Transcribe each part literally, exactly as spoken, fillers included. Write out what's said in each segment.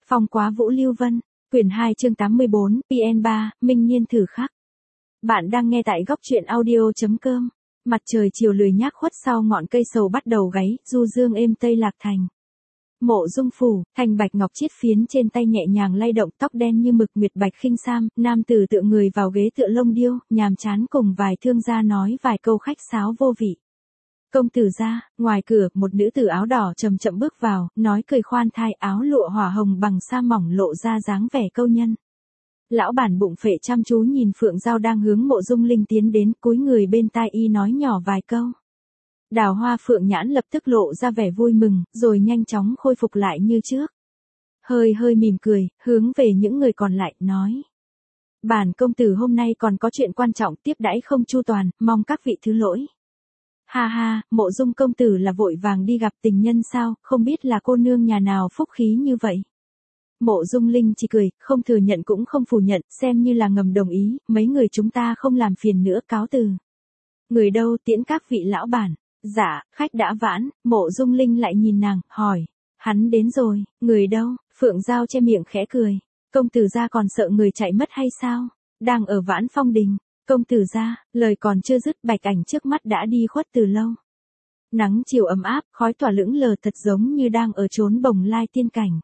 Phong Quá Vũ Lưu Vân, quyển hai chương tám mươi bốn, pê en ba, Minh Nhiên thử khắc. Bạn đang nghe tại góc truyện audio.com. Mặt trời chiều lười nhác khuất sau ngọn cây sầu bắt đầu gáy, du dương êm tây lạc thành. Mộ Dung phủ, thành bạch ngọc chiết phiến trên tay nhẹ nhàng lay động, tóc đen như mực miệt bạch khinh sam, nam tử tựa người vào ghế tựa lông điêu, nhàm chán cùng vài thương gia nói vài câu khách sáo vô vị. Công tử gia, ngoài cửa, một nữ tử áo đỏ chậm chậm bước vào, nói cười khoan thai, áo lụa hỏa hồng bằng sa mỏng lộ ra dáng vẻ câu nhân. Lão bản bụng phệ chăm chú nhìn Phượng Giao đang hướng Mộ Dung Linh tiến đến, cúi người bên tai y nói nhỏ vài câu. Đào hoa phượng nhãn lập tức lộ ra vẻ vui mừng, rồi nhanh chóng khôi phục lại như trước. Hơi hơi mỉm cười, hướng về những người còn lại, nói. Bản công tử hôm nay còn có chuyện quan trọng tiếp đãi không chu toàn, mong các vị thứ lỗi. Ha ha, Mộ Dung công tử là vội vàng đi gặp tình nhân sao, không biết là cô nương nhà nào phúc khí như vậy. Mộ Dung Linh chỉ cười, không thừa nhận cũng không phủ nhận, xem như là ngầm đồng ý, mấy người chúng ta không làm phiền nữa, cáo từ. Người đâu, tiễn các vị lão bản. Dạ, khách đã vãn. Mộ Dung Linh lại nhìn nàng, hỏi. Hắn đến rồi, người đâu? Phượng Giao che miệng khẽ cười. Công tử gia còn sợ người chạy mất hay sao? Đang ở Vãn Phong Đình. Công tử gia, lời còn chưa dứt, bạch ảnh trước mắt đã đi khuất từ lâu. Nắng chiều ấm áp, khói tỏa lững lờ thật giống như đang ở chốn bồng lai tiên cảnh.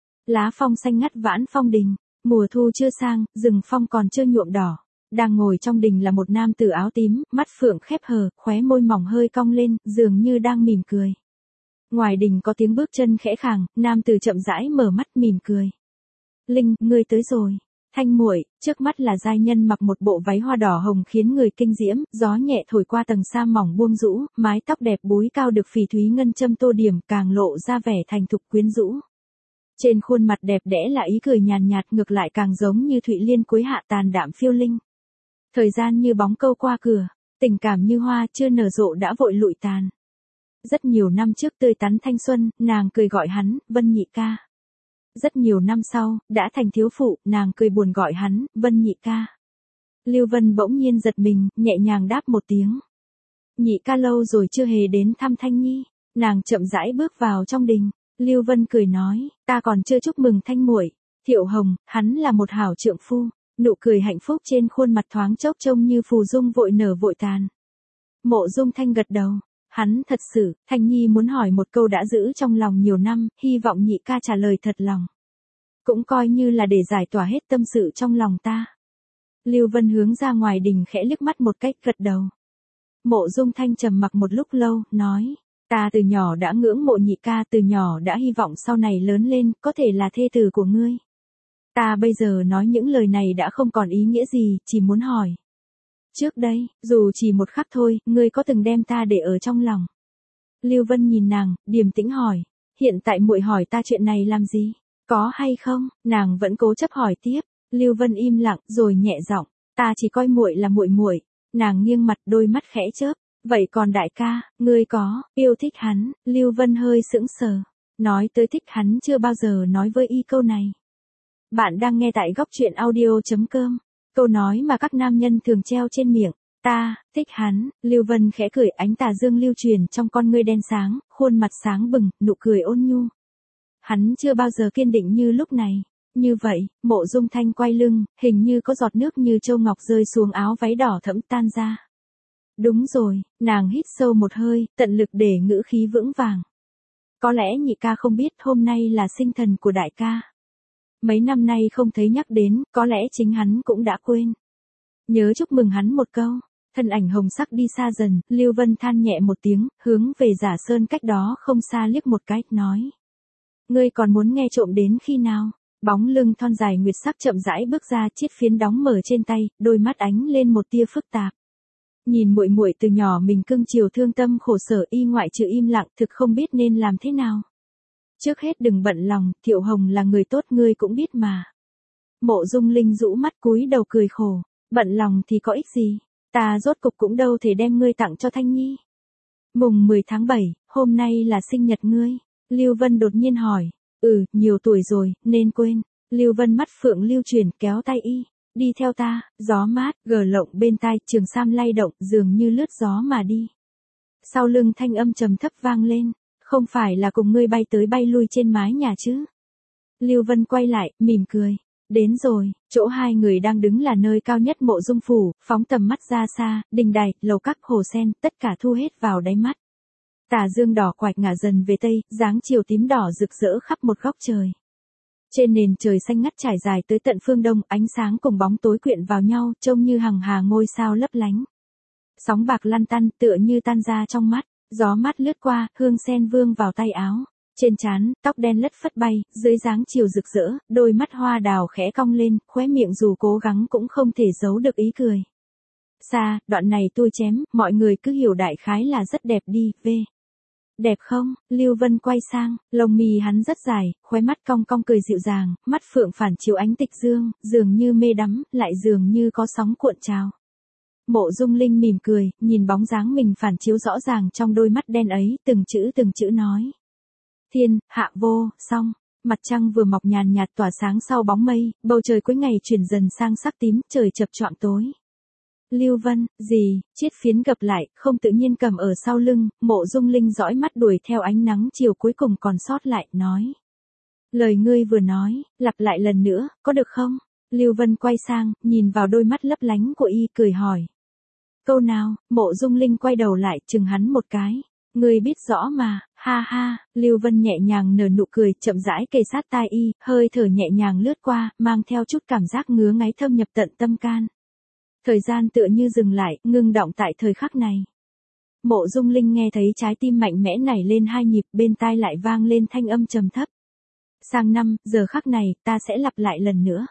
Lá phong xanh ngắt Vãn Phong Đình, mùa thu chưa sang, rừng phong còn chưa nhuộm đỏ. Đang ngồi trong đình là một nam tử áo tím, mắt phượng khép hờ, khóe môi mỏng hơi cong lên, dường như đang mỉm cười. Ngoài đình có tiếng bước chân khẽ khàng, nam tử chậm rãi mở mắt mỉm cười. Linh, ngươi tới rồi. Thanh muội, trước mắt là giai nhân mặc một bộ váy hoa đỏ hồng khiến người kinh diễm, gió nhẹ thổi qua tầng sa mỏng buông rũ, mái tóc đẹp búi cao được phỉ thúy ngân châm tô điểm, càng lộ ra vẻ thành thục quyến rũ. Trên khuôn mặt đẹp đẽ là ý cười nhàn nhạt, ngược lại càng giống như Thụy Liên cuối hạ tàn đạm phiêu linh. Thời gian như bóng câu qua cửa, tình cảm như hoa chưa nở rộ đã vội lụi tàn. Rất nhiều năm trước tươi tắn thanh xuân, nàng cười gọi hắn, Vân nhị ca. Rất nhiều năm sau, đã thành thiếu phụ, nàng cười buồn gọi hắn, Vân nhị ca. Lưu Vân bỗng nhiên giật mình, nhẹ nhàng đáp một tiếng. Nhị ca lâu rồi chưa hề đến thăm Thanh Nhi, nàng chậm rãi bước vào trong đình. Lưu Vân cười nói, ta còn chưa chúc mừng Thanh muội. Thiệu Hồng, hắn là một hảo trượng phu. Nụ cười hạnh phúc trên khuôn mặt thoáng chốc trông như phù dung vội nở vội tàn. Mộ Dung Thanh gật đầu. Hắn thật sự, Thanh Nhi muốn hỏi một câu đã giữ trong lòng nhiều năm, hy vọng nhị ca trả lời thật lòng. Cũng coi như là để giải tỏa hết tâm sự trong lòng ta. Lưu Vân hướng ra ngoài đình khẽ liếc mắt một cách gật đầu. Mộ Dung Thanh trầm mặc một lúc lâu, nói. Ta từ nhỏ đã ngưỡng mộ nhị ca, từ nhỏ đã hy vọng sau này lớn lên, có thể là thê tử của ngươi. Ta bây giờ nói những lời này đã không còn ý nghĩa gì, chỉ muốn hỏi. Trước đây, dù chỉ một khắc thôi, ngươi có từng đem ta để ở trong lòng? Lưu Vân nhìn nàng, điềm tĩnh hỏi. Hiện tại muội hỏi ta chuyện này làm gì? Có hay không? Nàng vẫn cố chấp hỏi tiếp. Lưu Vân im lặng, rồi nhẹ giọng. Ta chỉ coi muội là muội muội. Nàng nghiêng mặt, đôi mắt khẽ chớp. Vậy còn đại ca, ngươi có yêu thích hắn? Lưu Vân hơi sững sờ. Nói tới thích hắn chưa bao giờ nói với y câu này. Bạn đang nghe tại góc truyện audio.com. Câu nói mà các nam nhân thường treo trên miệng. Ta, thích hắn. Lưu Vân khẽ cười, ánh tà dương lưu truyền trong con ngươi đen sáng, khuôn mặt sáng bừng, nụ cười ôn nhu. Hắn chưa bao giờ kiên định như lúc này. Như vậy, Mộ Dung Thanh quay lưng, hình như có giọt nước như châu ngọc rơi xuống áo váy đỏ thẫm tan ra. Đúng rồi, nàng hít sâu một hơi, tận lực để ngữ khí vững vàng. Có lẽ nhị ca không biết hôm nay là sinh thần của đại ca. Mấy năm nay không thấy nhắc đến, có lẽ chính hắn cũng đã quên. Nhớ chúc mừng hắn một câu. Thân ảnh hồng sắc đi xa dần, Lưu Vân than nhẹ một tiếng, hướng về Giả Sơn cách đó không xa liếc một cái, nói. Ngươi còn muốn nghe trộm đến khi nào? Bóng lưng thon dài nguyệt sắc chậm rãi bước ra, chiếc phiến đóng mở trên tay, đôi mắt ánh lên một tia phức tạp. Nhìn muội muội từ nhỏ mình cưng chiều thương tâm khổ sở, y ngoại trừ im lặng, thực không biết nên làm thế nào. Trước hết đừng bận lòng, Thiệu Hồng là người tốt, ngươi cũng biết mà. Mộ Dung Linh rũ mắt cúi đầu cười khổ. Bận lòng thì có ích gì? Ta rốt cục cũng đâu thể đem ngươi tặng cho Thanh Nhi. Mùng mười tháng bảy, hôm nay là sinh nhật ngươi. Lưu Vân đột nhiên hỏi. Ừ, nhiều tuổi rồi, nên quên. Lưu Vân mắt phượng lưu chuyển, kéo tay y. Đi theo ta, gió mát, gờ lộng bên tai, trường sam lay động, dường như lướt gió mà đi. Sau lưng thanh âm trầm thấp vang lên. Không phải là cùng ngươi bay tới bay lui trên mái nhà chứ? Lưu Vân quay lại, mỉm cười. Đến rồi, chỗ hai người đang đứng là nơi cao nhất Mộ Dung phủ, phóng tầm mắt ra xa, đình đài, lầu các, hồ sen, tất cả thu hết vào đáy mắt. Tà dương đỏ quạch ngả dần về tây, dáng chiều tím đỏ rực rỡ khắp một góc trời. Trên nền trời xanh ngắt trải dài tới tận phương đông, ánh sáng cùng bóng tối quyện vào nhau, trông như hằng hà ngôi sao lấp lánh. Sóng bạc lăn tăn, tựa như tan ra trong mắt, gió mát lướt qua, hương sen vương vào tay áo. Trên trán, tóc đen lất phất bay, dưới dáng chiều rực rỡ, đôi mắt hoa đào khẽ cong lên, khóe miệng dù cố gắng cũng không thể giấu được ý cười. Xa, đoạn này tôi chém, mọi người cứ hiểu đại khái là rất đẹp đi, v. Đẹp không? Lưu Vân quay sang, lông mi hắn rất dài, khóe mắt cong cong cười dịu dàng, mắt phượng phản chiếu ánh tịch dương, dường như mê đắm, lại dường như có sóng cuộn trào. Mộ Dung Linh mỉm cười, nhìn bóng dáng mình phản chiếu rõ ràng trong đôi mắt đen ấy, từng chữ từng chữ nói. Thiên, hạ vô, song. Mặt trăng vừa mọc nhàn nhạt tỏa sáng sau bóng mây, bầu trời cuối ngày chuyển dần sang sắc tím, trời chập choạng tối. Lưu Vân, gì, chiếc phiến gập lại, không tự nhiên cầm ở sau lưng, Mộ Dung Linh dõi mắt đuổi theo ánh nắng chiều cuối cùng còn sót lại, nói. Lời ngươi vừa nói, lặp lại lần nữa, có được không? Lưu Vân quay sang, nhìn vào đôi mắt lấp lánh của y, cười hỏi. Câu nào? Mộ Dung Linh quay đầu lại, chừng hắn một cái. Ngươi biết rõ mà, ha ha, Lưu Vân nhẹ nhàng nở nụ cười, chậm rãi kề sát tai y, hơi thở nhẹ nhàng lướt qua, mang theo chút cảm giác ngứa ngáy thâm nhập tận tâm can. Thời gian tựa như dừng lại, ngưng động tại thời khắc này. Mộ Dung Linh nghe thấy trái tim mạnh mẽ nảy lên hai nhịp, bên tai lại vang lên thanh âm trầm thấp. Sang năm, giờ khắc này, ta sẽ lặp lại lần nữa.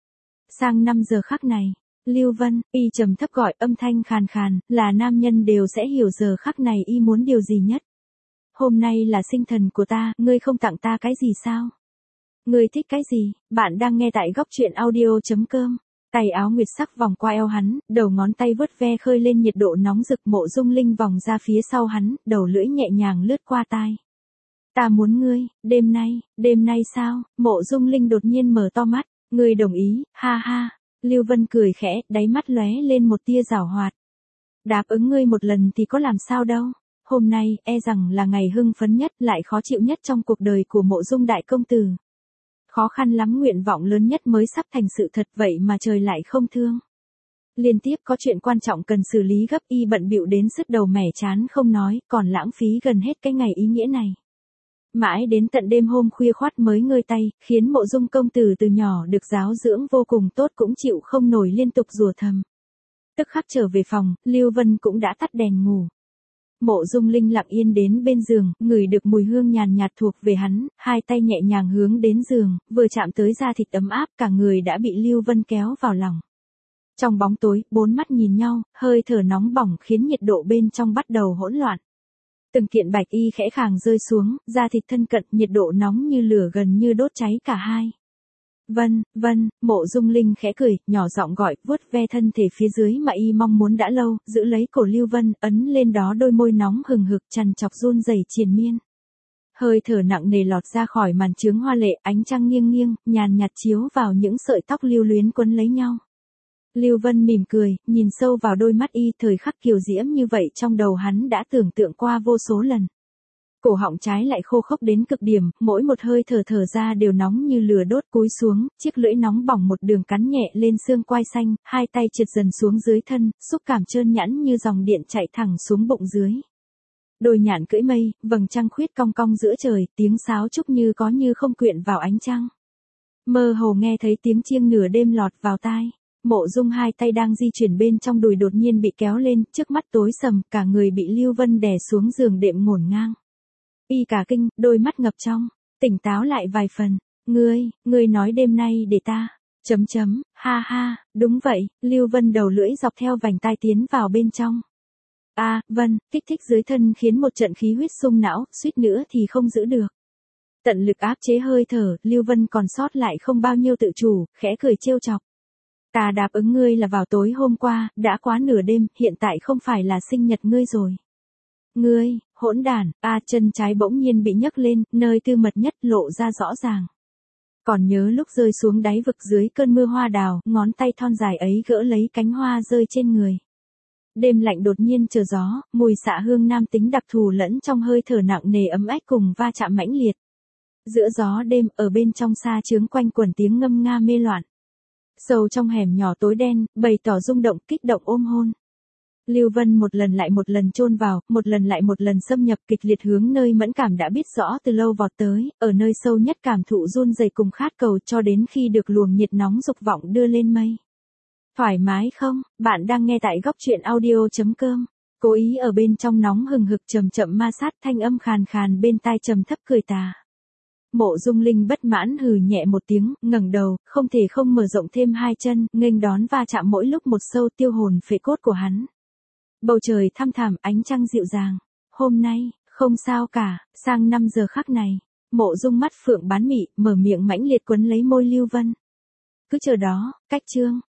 Sang năm giờ khắc này. Lưu Vân, y trầm thấp gọi, âm thanh khàn khàn, là nam nhân đều sẽ hiểu giờ khắc này y muốn điều gì nhất. Hôm nay là sinh thần của ta, ngươi không tặng ta cái gì sao? Ngươi thích cái gì? Bạn đang nghe tại góc truyện audio chấm com. Tay áo nguyệt sắc vòng qua eo hắn, đầu ngón tay vuốt ve khơi lên nhiệt độ nóng rực. Mộ Dung Linh vòng ra phía sau hắn, đầu lưỡi nhẹ nhàng lướt qua tai. Ta muốn ngươi, đêm nay, đêm nay sao? Mộ Dung Linh đột nhiên mở to mắt, ngươi đồng ý, ha ha. Lưu Vân cười khẽ, đáy mắt lóe lên một tia giảo hoạt. Đáp ứng ngươi một lần thì có làm sao đâu. Hôm nay, e rằng là ngày hưng phấn nhất, lại khó chịu nhất trong cuộc đời của Mộ Dung đại công tử. Khó khăn lắm nguyện vọng lớn nhất mới sắp thành sự thật, vậy mà trời lại không thương. Liên tiếp có chuyện quan trọng cần xử lý gấp, y bận bịu đến sứt đầu mẻ chán không nói, còn lãng phí gần hết cái ngày ý nghĩa này. Mãi đến tận đêm hôm khuya khoắt mới ngơi tay, khiến Mộ Dung công tử từ nhỏ được giáo dưỡng vô cùng tốt cũng chịu không nổi liên tục rủa thầm. Tức khắc trở về phòng, Lưu Vân cũng đã tắt đèn ngủ. Mộ Dung Linh lặng yên đến bên giường, ngửi được mùi hương nhàn nhạt thuộc về hắn, hai tay nhẹ nhàng hướng đến giường, vừa chạm tới da thịt ấm áp, cả người đã bị Lưu Vân kéo vào lòng. Trong bóng tối, bốn mắt nhìn nhau, hơi thở nóng bỏng khiến nhiệt độ bên trong bắt đầu hỗn loạn. Từng kiện bạch y khẽ khàng rơi xuống, da thịt thân cận, nhiệt độ nóng như lửa gần như đốt cháy cả hai. Vân, Vân, Mộ Dung Linh khẽ cười, nhỏ giọng gọi, vuốt ve thân thể phía dưới mà y mong muốn đã lâu, giữ lấy cổ Lưu Vân, ấn lên đó đôi môi nóng hừng hực trằn trọc run rẩy triền miên. Hơi thở nặng nề lọt ra khỏi màn chướng hoa lệ, ánh trăng nghiêng nghiêng, nhàn nhạt chiếu vào những sợi tóc lưu luyến quấn lấy nhau. Lưu Vân mỉm cười, nhìn sâu vào đôi mắt y, thời khắc kiều diễm như vậy trong đầu hắn đã tưởng tượng qua vô số lần. Cổ họng trái lại khô khốc đến cực điểm, mỗi một hơi thở thở ra đều nóng như lửa đốt, cúi xuống, chiếc lưỡi nóng bỏng một đường cắn nhẹ lên xương quai xanh, hai tay trượt dần xuống dưới thân, xúc cảm trơn nhẵn như dòng điện chạy thẳng xuống bụng dưới. Đôi nhạn cưỡi mây, vầng trăng khuyết cong cong giữa trời, tiếng sáo trúc như có như không quyện vào ánh trăng. Mơ hồ nghe thấy tiếng chiêng nửa đêm lọt vào tai. Mộ Dung hai tay đang di chuyển bên trong đùi đột nhiên bị kéo lên, trước mắt tối sầm, cả người bị Lưu Vân đè xuống giường đệm ngổn ngang. Y cả kinh, đôi mắt ngập trong, tỉnh táo lại vài phần. Ngươi, ngươi nói đêm nay để ta, chấm chấm, ha ha, đúng vậy, Lưu Vân đầu lưỡi dọc theo vành tai tiến vào bên trong. A, à, Vân, kích thích dưới thân khiến một trận khí huyết sung não, suýt nữa thì không giữ được. Tận lực áp chế hơi thở, Lưu Vân còn sót lại không bao nhiêu tự chủ, khẽ cười trêu chọc. Ta đáp ứng ngươi là vào tối hôm qua, đã quá nửa đêm, hiện tại không phải là sinh nhật ngươi rồi. Ngươi, hỗn đản, a chân trái bỗng nhiên bị nhấc lên, nơi tư mật nhất lộ ra rõ ràng. Còn nhớ lúc rơi xuống đáy vực dưới cơn mưa hoa đào, ngón tay thon dài ấy gỡ lấy cánh hoa rơi trên người. Đêm lạnh đột nhiên trở gió, mùi xạ hương nam tính đặc thù lẫn trong hơi thở nặng nề ấm ách cùng va chạm mãnh liệt. Giữa gió đêm, ở bên trong xa chướng quanh quẩn tiếng ngâm nga mê loạn. Sâu trong hẻm nhỏ tối đen, bày tỏ rung động, kích động ôm hôn. Lưu Vân một lần lại một lần chôn vào, một lần lại một lần xâm nhập kịch liệt hướng nơi mẫn cảm đã biết rõ từ lâu vọt tới, ở nơi sâu nhất cảm thụ run rẩy cùng khát cầu cho đến khi được luồng nhiệt nóng dục vọng đưa lên mây. Thoải mái không? Bạn đang nghe tại góc truyện audio chấm com. Cố ý ở bên trong nóng hừng hực chậm chậm ma sát, thanh âm khàn khàn bên tai trầm thấp cười tà. Mộ Dung Linh bất mãn hừ nhẹ một tiếng, ngẩng đầu, không thể không mở rộng thêm hai chân, nghênh đón va chạm mỗi lúc một sâu tiêu hồn phệ cốt của hắn. Bầu trời thăm thẳm, ánh trăng dịu dàng. Hôm nay, không sao cả, sang năm giờ khắc này. Mộ Dung mắt phượng bán mị, mở miệng mãnh liệt quấn lấy môi Lưu Vân. Cứ chờ đó, cách chương.